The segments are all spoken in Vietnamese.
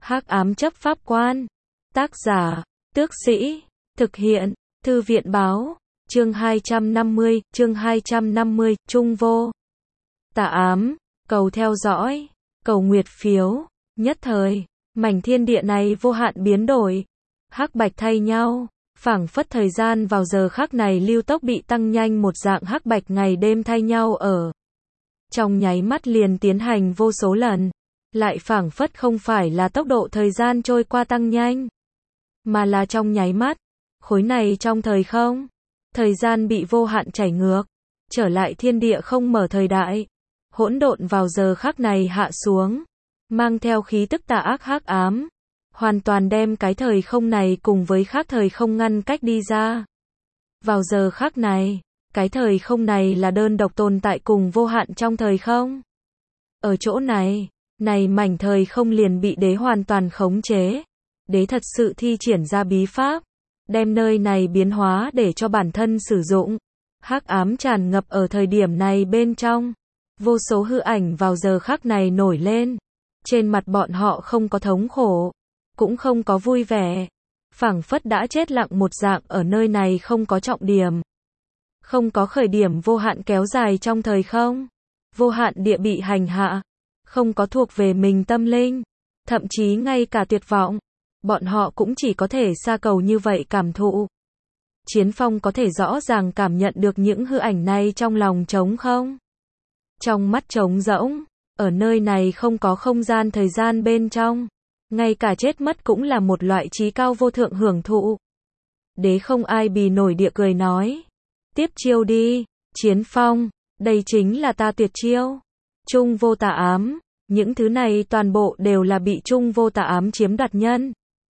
Hắc ám chấp pháp quan. Tác giả, Tước Sĩ. Thực hiện, Thư viện báo. Chương 250, Trung Vô. Tà ám, cầu theo dõi, cầu nguyệt phiếu. Nhất thời, mảnh thiên địa này vô hạn biến đổi. Hắc bạch thay nhau, phảng phất thời gian vào giờ khắc này lưu tốc bị tăng nhanh một dạng hắc bạch ngày đêm thay nhau ở. Trong nháy mắt liền tiến hành vô số lần, lại phảng phất không phải là tốc độ thời gian trôi qua tăng nhanh, mà là trong nháy mắt, khối này trong thời không, thời gian bị vô hạn chảy ngược, trở lại thiên địa không mở thời đại, hỗn độn vào giờ khắc này hạ xuống, mang theo khí tức tà ác hắc ám, hoàn toàn đem cái thời không này cùng với khác thời không ngăn cách đi ra. Vào giờ khắc này, cái thời không này là đơn độc tồn tại cùng vô hạn trong thời không. Ở chỗ này, mảnh thời không liền bị đế hoàn toàn khống chế. Đế thật sự thi triển ra bí pháp, đem nơi này biến hóa để cho bản thân sử dụng. Hắc ám tràn ngập ở thời điểm này bên trong. Vô số hư ảnh vào giờ khắc này nổi lên. Trên mặt bọn họ không có thống khổ, cũng không có vui vẻ. Phảng phất đã chết lặng một dạng ở nơi này không có trọng điểm. Không có khởi điểm vô hạn kéo dài trong thời không. Vô hạn địa bị hành hạ. Không có thuộc về mình tâm linh. Thậm chí ngay cả tuyệt vọng. Bọn họ cũng chỉ có thể xa cầu như vậy cảm thụ. Chiến Phong có thể rõ ràng cảm nhận được những hư ảnh này trong lòng trống không? Trong mắt trống rỗng, ở nơi này không có không gian thời gian bên trong. Ngay cả chết mất cũng là một loại trí cao vô thượng hưởng thụ. Đế không ai bì nổi địa cười nói. Tiếp chiêu đi, Chiến Phong, đây chính là ta tuyệt chiêu. Trung vô tà ám, những thứ này toàn bộ đều là bị trung vô tà ám chiếm đoạt nhân.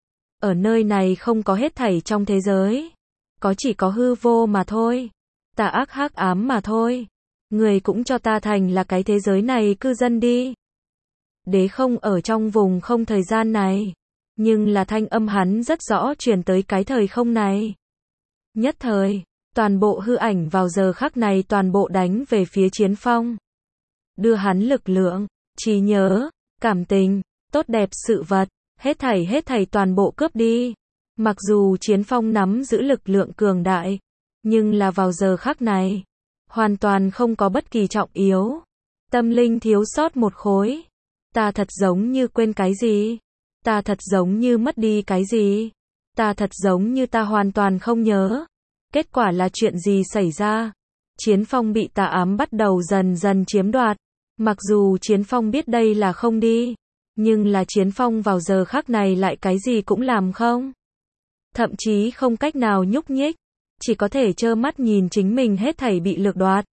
Ở nơi này không có hết thảy trong thế giới, có chỉ có hư vô mà thôi, tà ác hắc ám mà thôi. Người cũng cho ta thành là cái thế giới này cư dân đi. Đế không ở trong vùng không thời gian này, nhưng là thanh âm hắn rất rõ truyền tới cái thời không này. Nhất thời, toàn bộ hư ảnh vào giờ khắc này toàn bộ đánh về phía Chiến Phong. Đưa hắn lực lượng, trí nhớ, cảm tình, tốt đẹp sự vật, hết thảy toàn bộ cướp đi. Mặc dù Chiến Phong nắm giữ lực lượng cường đại, nhưng là vào giờ khắc này, hoàn toàn không có bất kỳ trọng yếu. Tâm linh thiếu sót một khối. Ta thật giống như quên cái gì. Ta thật giống như mất đi cái gì. Ta thật giống như ta hoàn toàn không nhớ. Kết quả là chuyện gì xảy ra? Chiến Phong bị tà ám bắt đầu dần dần chiếm đoạt. Mặc dù Chiến Phong biết đây là không đi, nhưng là Chiến Phong vào giờ khắc này lại cái gì cũng làm không. Thậm chí không cách nào nhúc nhích, chỉ có thể trơ mắt nhìn chính mình hết thảy bị lược đoạt.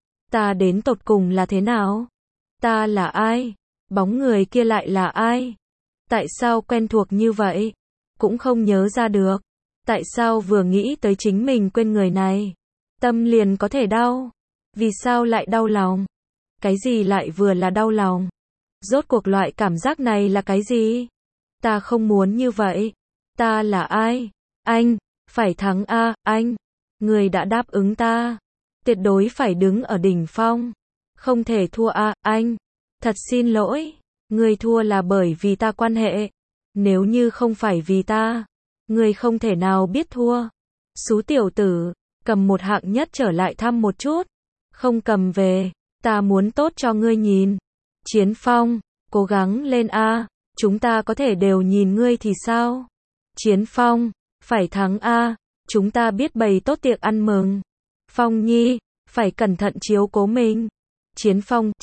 Ta đến tột cùng là thế nào? Ta là ai? Bóng người kia lại là ai? Tại sao quen thuộc như vậy? Cũng không nhớ ra được. Tại sao vừa nghĩ tới chính mình quên người này, tâm liền có thể đau? Vì sao lại đau lòng? Cái gì lại vừa là đau lòng? Rốt cuộc loại cảm giác này là cái gì? Ta không muốn như vậy. Ta là ai? Anh, phải thắng a, anh. Người đã đáp ứng ta. Tuyệt đối phải đứng ở đỉnh phong. Không thể thua a, anh. Thật xin lỗi. Người thua là bởi vì ta quan hệ. Nếu như không phải vì ta, người không thể nào biết thua. Xú tiểu tử, cầm một hạng nhất trở lại thăm một chút. Không cầm về, ta muốn tốt cho ngươi nhìn. Chiến Phong, cố gắng lên a, chúng ta có thể đều nhìn ngươi thì sao? Chiến Phong, phải thắng a, chúng ta biết bày tốt tiệc ăn mừng. Phong Nhi, phải cẩn thận chiếu cố mình. Chiến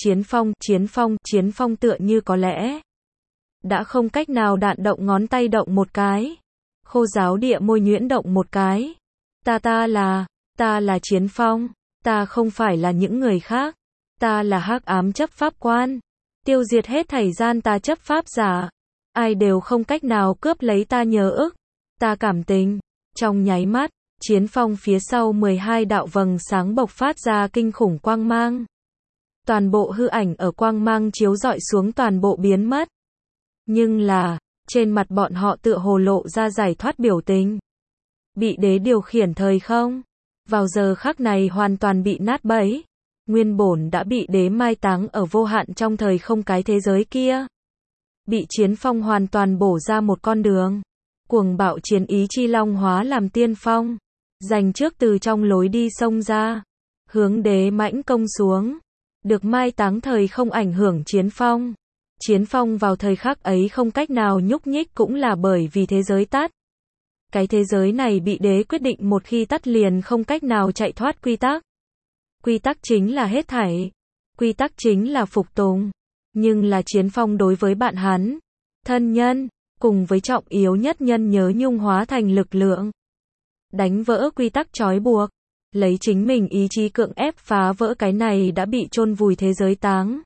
Phong tựa như có lẽ đã không cách nào đạn động ngón tay động một cái. Khô giáo địa môi nhuyễn động một cái. Ta là Chiến Phong, ta không phải là những người khác. Ta là hắc ám chấp pháp quan, tiêu diệt hết thảy gian ta chấp pháp giả. Ai đều không cách nào cướp lấy ta nhớ ức, ta cảm tình. Trong nháy mắt, Chiến Phong phía sau 12 đạo vầng sáng bộc phát ra kinh khủng quang mang. Toàn bộ hư ảnh ở quang mang chiếu rọi xuống toàn bộ biến mất. Nhưng là, trên mặt bọn họ tựa hồ lộ ra giải thoát biểu tình. Bị đế điều khiển thời không, vào giờ khắc này hoàn toàn bị nát bấy. Nguyên bổn đã bị đế mai táng ở vô hạn trong thời không cái thế giới kia. bị Chiến Phong hoàn toàn bổ ra một con đường. Cuồng bạo chiến ý chi long hóa làm tiên phong, giành trước từ trong lối đi xông ra, hướng đế mãnh công xuống. Được mai táng thời không ảnh hưởng Chiến Phong. Chiến Phong vào thời khắc ấy không cách nào nhúc nhích cũng là bởi vì thế giới tắt. Cái thế giới này bị đế quyết định một khi tắt liền không cách nào chạy thoát quy tắc. Quy tắc chính là hết thảy. Quy tắc chính là phục tùng. Nhưng là Chiến Phong đối với bạn hắn, thân nhân, cùng với trọng yếu nhất nhân nhớ nhung hóa thành lực lượng. Đánh vỡ quy tắc trói buộc. Lấy chính mình ý chí cưỡng ép phá vỡ cái này đã bị chôn vùi thế giới táng.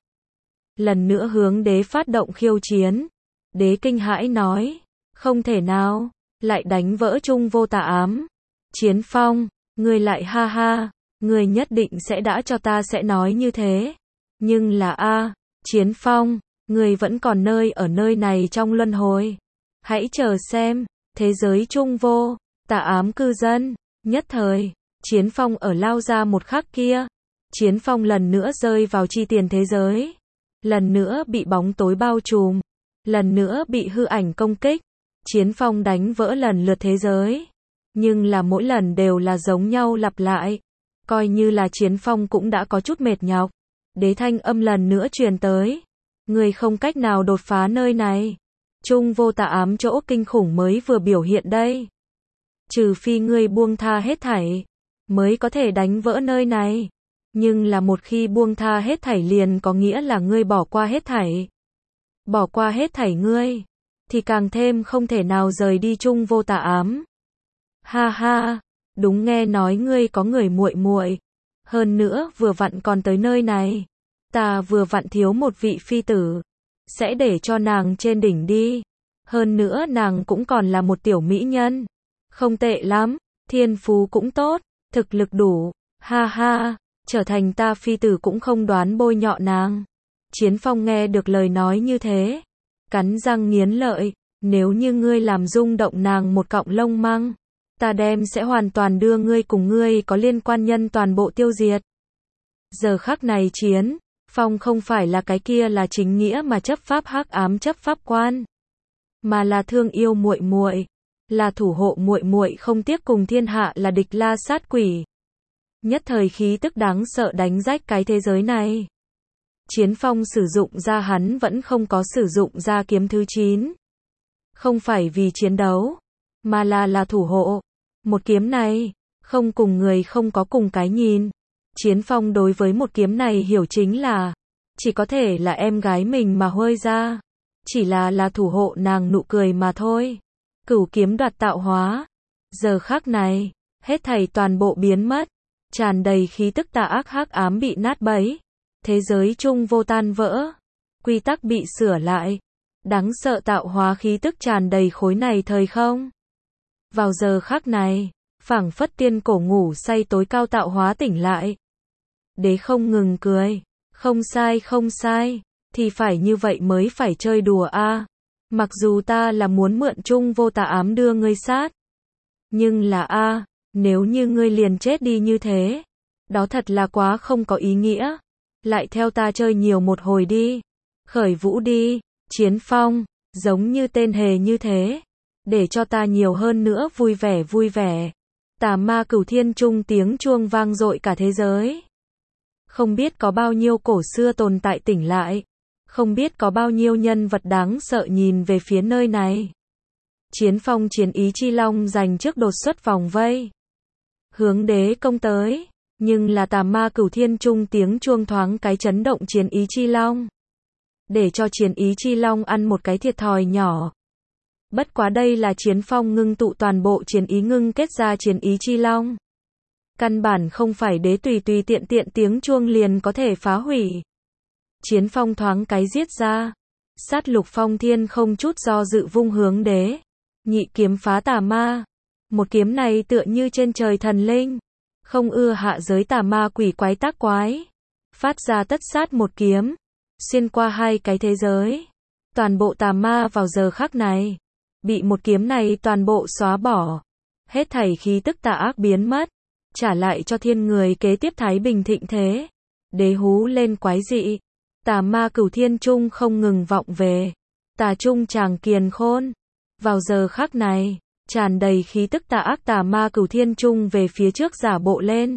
Lần nữa hướng đế phát động khiêu chiến. Đế kinh hãi nói, không thể nào, lại đánh vỡ chung vô tà ám. Chiến Phong, ngươi lại ha ha, ngươi nhất định sẽ đã cho ta sẽ nói như thế. Nhưng là Chiến Phong, ngươi vẫn còn ở nơi này trong luân hồi. Hãy chờ xem, thế giới chung vô tà ám cư dân. Nhất thời, Chiến Phong ở lao ra một khắc kia, Chiến Phong lần nữa rơi vào chi tiền thế giới. Lần nữa bị bóng tối bao trùm, lần nữa bị hư ảnh công kích. Chiến Phong đánh vỡ lần lượt thế giới, nhưng là mỗi lần đều là giống nhau lặp lại. Coi như là Chiến Phong cũng đã có chút mệt nhọc. Đế thanh âm lần nữa truyền tới, người không cách nào đột phá nơi này. Chung vô tà ám chỗ kinh khủng mới vừa biểu hiện đây. Trừ phi ngươi buông tha hết thảy, mới có thể đánh vỡ nơi này. Nhưng là một khi buông tha hết thảy liền có nghĩa là ngươi bỏ qua hết thảy. Bỏ qua hết thảy ngươi, thì càng thêm không thể nào rời đi chung vô tà ám. Ha ha, đúng nghe nói ngươi có người muội muội, hơn nữa vừa vặn còn tới nơi này. Ta vừa vặn thiếu một vị phi tử, sẽ để cho nàng trên đỉnh đi. Hơn nữa nàng cũng còn là một tiểu mỹ nhân. Không tệ lắm, thiên phú cũng tốt, thực lực đủ. Ha ha, trở thành ta phi tử cũng không đoán bôi nhọ nàng. Chiến Phong nghe được lời nói như thế, cắn răng nghiến lợi, nếu như ngươi làm rung động nàng một cọng lông măng, ta đem sẽ hoàn toàn đưa ngươi cùng ngươi có liên quan nhân toàn bộ tiêu diệt. Giờ khắc này Chiến Phong không phải là cái kia là chính nghĩa mà chấp pháp hắc ám chấp pháp quan, mà là thương yêu muội muội, là thủ hộ muội muội không tiếc cùng thiên hạ là địch la sát quỷ. Nhất thời khí tức đáng sợ đánh rách cái thế giới này. Chiến Phong sử dụng ra hắn vẫn không có sử dụng ra kiếm thứ 9. Không phải vì chiến đấu, mà là thủ hộ. Một kiếm này, không cùng người không có cùng cái nhìn. Chiến Phong đối với một kiếm này hiểu chính là, chỉ có thể là em gái mình mà hơi ra. Chỉ là thủ hộ nàng nụ cười mà thôi. Cửu kiếm đoạt tạo hóa. Giờ khắc này, hết thảy toàn bộ biến mất. Tràn đầy khí tức tà ác hắc ám bị nát bấy. Thế giới chung vô tan vỡ. Quy tắc bị sửa lại. Đáng sợ tạo hóa khí tức tràn đầy khối này thời không. Vào giờ khắc này, phảng phất tiên cổ ngủ say tối cao tạo hóa tỉnh lại. Đế không ngừng cười. Không sai, thì phải như vậy mới phải chơi đùa a. Mặc dù ta là muốn mượn chung vô tà ám đưa ngươi sát. Nhưng là nếu như ngươi liền chết đi như thế, đó thật là quá không có ý nghĩa. Lại theo ta chơi nhiều một hồi đi. Khởi vũ đi, Chiến Phong, giống như tên hề như thế. Để cho ta nhiều hơn nữa vui vẻ. Tà ma cửu thiên trung tiếng chuông vang dội cả thế giới. Không biết có bao nhiêu cổ xưa tồn tại tỉnh lại. Không biết có bao nhiêu nhân vật đáng sợ nhìn về phía nơi này. Chiến Phong chiến ý chi long giành trước đột xuất vòng vây. Hướng đế công tới. Nhưng là tà ma cửu thiên trung tiếng chuông thoáng cái chấn động chiến ý chi long. Để cho chiến ý chi long ăn một cái thiệt thòi nhỏ. Bất quá đây là Chiến Phong ngưng tụ toàn bộ chiến ý ngưng kết ra chiến ý chi long. Căn bản không phải đế tùy tiện tiếng chuông liền có thể phá hủy. Chiến Phong thoáng cái giết ra. Sát lục phong thiên không chút do dự vung hướng đế. Nhị kiếm phá tà ma. Một kiếm này tựa như trên trời thần linh. Không ưa hạ giới tà ma quỷ quái tác quái. Phát ra tất sát một kiếm. Xuyên qua hai cái thế giới. Toàn bộ tà ma vào giờ khắc này. Bị một kiếm này toàn bộ xóa bỏ. Hết thảy khí tức tà ác biến mất. Trả lại cho thiên người kế tiếp thái bình thịnh thế. Đế hú lên quái dị. Tà ma cửu thiên trung không ngừng vọng về. Tà Trung Tràng Kiền Khôn. Vào giờ khắc này, tràn đầy khí tức tà ác tà ma Cửu Thiên Trung về phía trước giả bộ lên.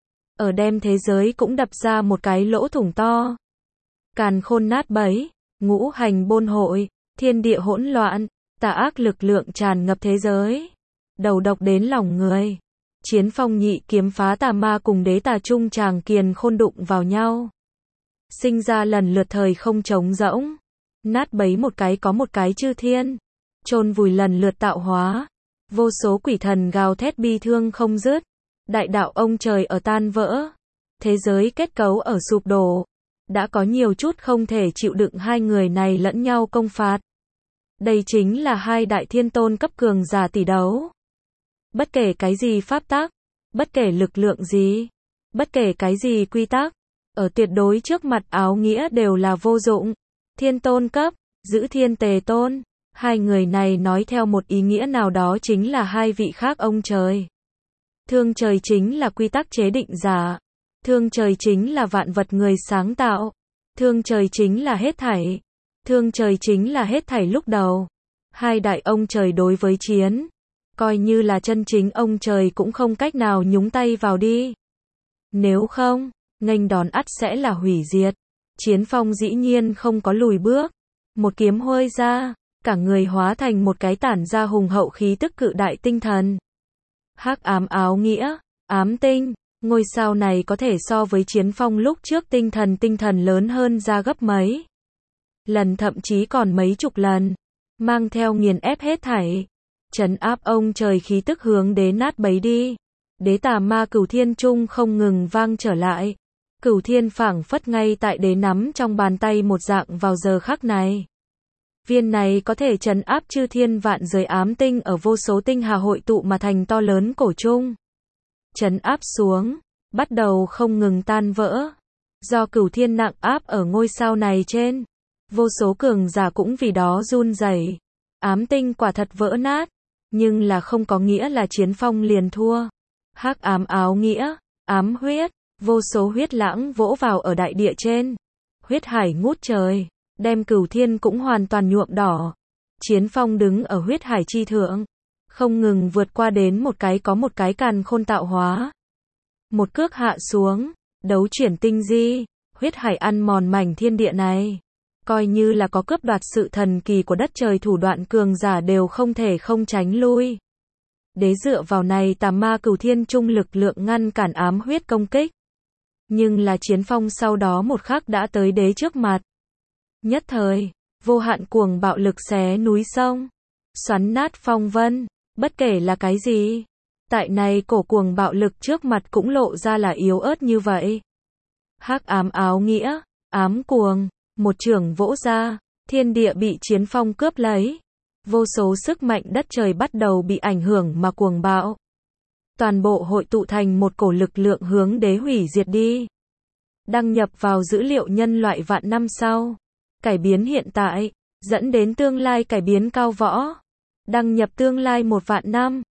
Ở đem thế giới cũng đập ra một cái lỗ thủng to. Càn khôn nát bấy, ngũ hành bôn hội, thiên địa hỗn loạn, tà ác lực lượng tràn ngập thế giới. Đầu độc đến lòng người. Chiến phong nhị kiếm phá tà ma cùng đế Tà Trung Tràng Kiền Khôn đụng vào nhau. Sinh ra lần lượt thời không trống rỗng. Nát bấy một cái có một cái chư thiên. Chôn vùi lần lượt tạo hóa. Vô số quỷ thần gào thét bi thương không dứt. Đại đạo ông trời ở tan vỡ. Thế giới kết cấu ở sụp đổ. Đã có nhiều chút không thể chịu đựng hai người này lẫn nhau công phạt. Đây chính là hai đại thiên tôn cấp cường giả tỷ đấu. Bất kể cái gì pháp tắc, bất kể lực lượng gì, bất kể cái gì quy tắc, ở tuyệt đối trước mặt áo nghĩa đều là vô dụng. Thiên tôn cấp, giữ thiên tề tôn, hai người này nói theo một ý nghĩa nào đó chính là hai vị khác ông trời. Thương trời chính là quy tắc chế định giả. Thương trời chính là vạn vật người sáng tạo. Thương trời chính là hết thảy. Thương trời chính là hết thảy lúc đầu. Hai đại ông trời đối với chiến. Coi như là chân chính ông trời cũng không cách nào nhúng tay vào đi. Nếu không, nghênh đón ắt sẽ là hủy diệt. Chiến phong dĩ nhiên không có lùi bước. Một kiếm huôi ra, cả người hóa thành một cái tản ra hùng hậu khí tức cự đại tinh thần. Hắc ám áo nghĩa, ám tinh, ngôi sao này có thể so với chiến phong lúc trước tinh thần lớn hơn ra gấp mấy lần, thậm chí còn mấy chục lần, mang theo nghiền ép hết thảy, trấn áp ông trời khí tức hướng đến nát bấy đi. Đế tà ma Cửu Thiên Trung không ngừng vang trở lại. Cửu Thiên phảng phất ngay tại đế nắm trong bàn tay một dạng vào giờ khắc này. Viên này có thể trấn áp chư thiên vạn giới ám tinh ở vô số tinh hà hội tụ mà thành to lớn cổ trung. Trấn áp xuống, bắt đầu không ngừng tan vỡ. Do Cửu Thiên nặng áp ở ngôi sao này trên, vô số cường giả cũng vì đó run rẩy. Ám tinh quả thật vỡ nát, nhưng là không có nghĩa là chiến phong liền thua. Hắc ám áo nghĩa, ám huyết, vô số huyết lãng vỗ vào ở đại địa trên. Huyết hải ngút trời, đem Cửu Thiên cũng hoàn toàn nhuộm đỏ. Chiến phong đứng ở huyết hải chi thượng, không ngừng vượt qua đến một cái có một cái càn khôn tạo hóa. Một cước hạ xuống, đấu chuyển tinh di, huyết hải ăn mòn mảnh thiên địa này. Coi như là có cướp đoạt sự thần kỳ của đất trời thủ đoạn cường giả đều không thể không tránh lui. Đế dựa vào này tà ma Cửu Thiên Trung lực lượng ngăn cản ám huyết công kích. Nhưng là chiến phong sau đó một khắc đã tới đế trước mặt. Nhất thời, vô hạn cuồng bạo lực xé núi sông, xoắn nát phong vân, bất kể là cái gì. Tại này cổ cuồng bạo lực trước mặt cũng lộ ra là yếu ớt như vậy. Hắc ám áo nghĩa, ám cuồng, một chưởng vỗ ra, thiên địa bị chiến phong cướp lấy. Vô số sức mạnh đất trời bắt đầu bị ảnh hưởng mà cuồng bạo. Toàn bộ hội tụ thành một cổ lực lượng hướng đế hủy diệt đi. Đăng nhập vào dữ liệu nhân loại vạn năm sau. Cải biến hiện tại, dẫn đến tương lai cải biến cao võ. Đăng nhập tương lai 1 vạn năm.